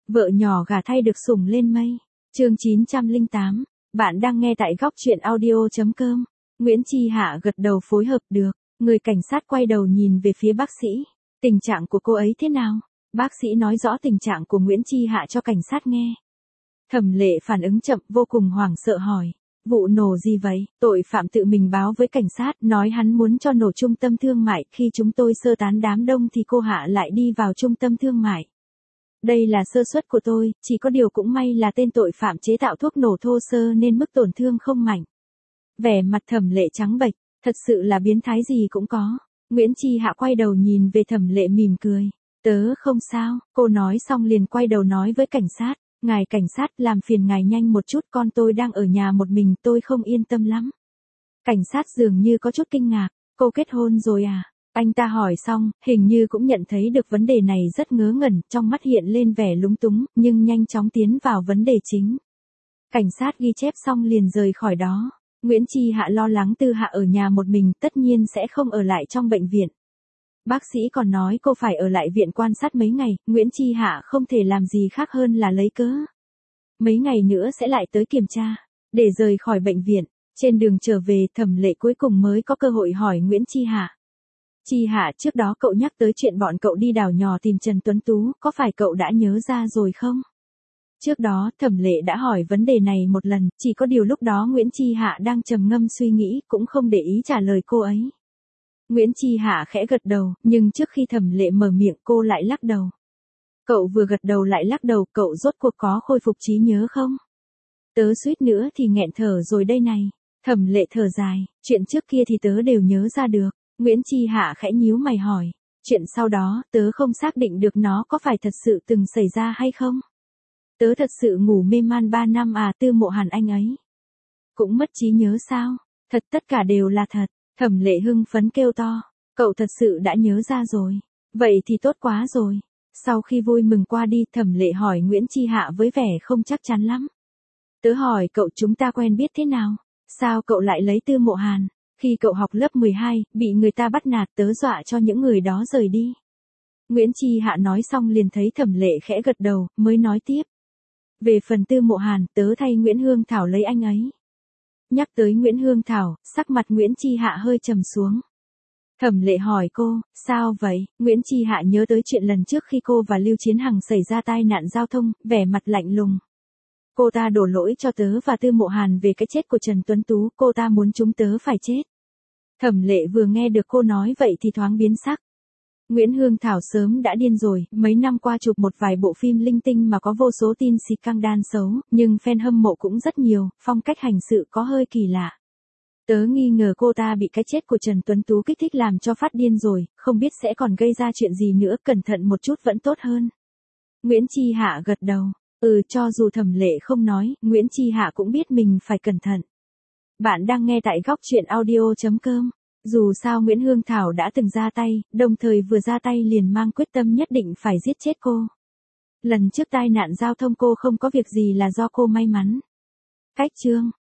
Vợ nhỏ gả thay được sủng lên mây. Chương 908. Bạn đang nghe tại góc truyện audio.com. Nguyễn Chi Hạ gật đầu phối hợp được. Người cảnh sát quay đầu nhìn về phía bác sĩ. Tình trạng của cô ấy thế nào? Bác sĩ nói rõ tình trạng của Nguyễn Chi Hạ cho cảnh sát nghe. Thẩm Lệ phản ứng chậm, vô cùng hoảng sợ hỏi. Vụ nổ gì vậy? Tội phạm tự mình báo với cảnh sát, nói hắn muốn cho nổ trung tâm thương mại. Khi chúng tôi sơ tán đám đông thì cô Hạ lại đi vào trung tâm thương mại. Đây là sơ suất của tôi, chỉ có điều cũng may là tên tội phạm chế tạo thuốc nổ thô sơ nên mức tổn thương không mạnh. Vẻ mặt Thẩm Lệ trắng bệch, thật sự là biến thái gì cũng có. Nguyễn Chi Hạ quay đầu nhìn về Thẩm Lệ mỉm cười. Tớ không sao, cô nói xong liền quay đầu nói với cảnh sát. Ngài cảnh sát, làm phiền ngài nhanh một chút, con tôi đang ở nhà một mình, tôi không yên tâm lắm. Cảnh sát dường như có chút kinh ngạc. Cô kết hôn rồi à? Anh ta hỏi xong, hình như cũng nhận thấy được vấn đề này rất ngớ ngẩn, trong mắt hiện lên vẻ lúng túng, nhưng nhanh chóng tiến vào vấn đề chính. Cảnh sát ghi chép xong liền rời khỏi đó. Nguyễn Chi Hạ lo lắng Tư Hạ ở nhà một mình, tất nhiên sẽ không ở lại trong bệnh viện. Bác sĩ còn nói cô phải ở lại viện quan sát mấy ngày, Nguyễn Chi Hạ không thể làm gì khác hơn là lấy cớ. Mấy ngày nữa sẽ lại tới kiểm tra, để rời khỏi bệnh viện. Trên đường trở về, Thẩm Lệ cuối cùng mới có cơ hội hỏi Nguyễn Chi Hạ. Chi Hạ, trước đó cậu nhắc tới chuyện bọn cậu đi đảo nhỏ tìm Trần Tuấn Tú, có phải cậu đã nhớ ra rồi không? Trước đó, Thẩm Lệ đã hỏi vấn đề này một lần, chỉ có điều lúc đó Nguyễn Chi Hạ đang trầm ngâm suy nghĩ, cũng không để ý trả lời cô ấy. Nguyễn Chi Hạ khẽ gật đầu, nhưng trước khi Thẩm Lệ mở miệng cô lại lắc đầu. Cậu vừa gật đầu lại lắc đầu, cậu rốt cuộc có khôi phục trí nhớ không? Tớ suýt nữa thì nghẹn thở rồi đây này. Thẩm Lệ thở dài, chuyện trước kia thì tớ đều nhớ ra được. Nguyễn Chi Hạ khẽ nhíu mày hỏi. Chuyện sau đó, tớ không xác định được nó có phải thật sự từng xảy ra hay không? Tớ thật sự ngủ mê man 3 năm à? Tư Mộ Hàn anh ấy cũng mất trí nhớ sao? Thật, tất cả đều là thật. Thẩm Lệ hưng phấn kêu to. Cậu thật sự đã nhớ ra rồi. Vậy thì tốt quá rồi. Sau khi vui mừng qua đi, Thẩm Lệ hỏi Nguyễn Chi Hạ với vẻ không chắc chắn lắm. Tớ hỏi cậu, chúng ta quen biết thế nào? Sao cậu lại lấy Tư Mộ Hàn? Khi cậu học lớp 12, bị người ta bắt nạt, tớ dọa cho những người đó rời đi. Nguyễn Chi Hạ nói xong liền thấy Thẩm Lệ khẽ gật đầu, mới nói tiếp. Về phần Tư Mộ Hàn, tớ thay Nguyễn Hương Thảo lấy anh ấy. Nhắc tới Nguyễn Hương Thảo, sắc mặt Nguyễn Chi Hạ hơi trầm xuống. Thẩm Lệ hỏi cô, sao vậy? Nguyễn Chi Hạ nhớ tới chuyện lần trước khi cô và Lưu Chiến Hằng xảy ra tai nạn giao thông, vẻ mặt lạnh lùng. Cô ta đổ lỗi cho tớ và Tư Mộ Hàn về cái chết của Trần Tuấn Tú, cô ta muốn chúng tớ phải chết. Thẩm Lệ vừa nghe được cô nói vậy thì thoáng biến sắc. Nguyễn Hương Thảo sớm đã điên rồi, mấy năm qua chụp một vài bộ phim linh tinh mà có vô số tin scandal xấu, nhưng fan hâm mộ cũng rất nhiều, phong cách hành sự có hơi kỳ lạ. Tớ nghi ngờ cô ta bị cái chết của Trần Tuấn Tú kích thích làm cho phát điên rồi, không biết sẽ còn gây ra chuyện gì nữa, cẩn thận một chút vẫn tốt hơn. Nguyễn Chi Hạ gật đầu. Cho dù Thẩm Lệ không nói, Nguyễn Chi Hạ cũng biết mình phải cẩn thận. Bạn đang nghe tại góc truyện audio.com. Dù sao Nguyễn Hương Thảo đã từng ra tay, đồng thời vừa ra tay liền mang quyết tâm nhất định phải giết chết cô. Lần trước tai nạn giao thông cô không có việc gì là do cô may mắn. Cách chương.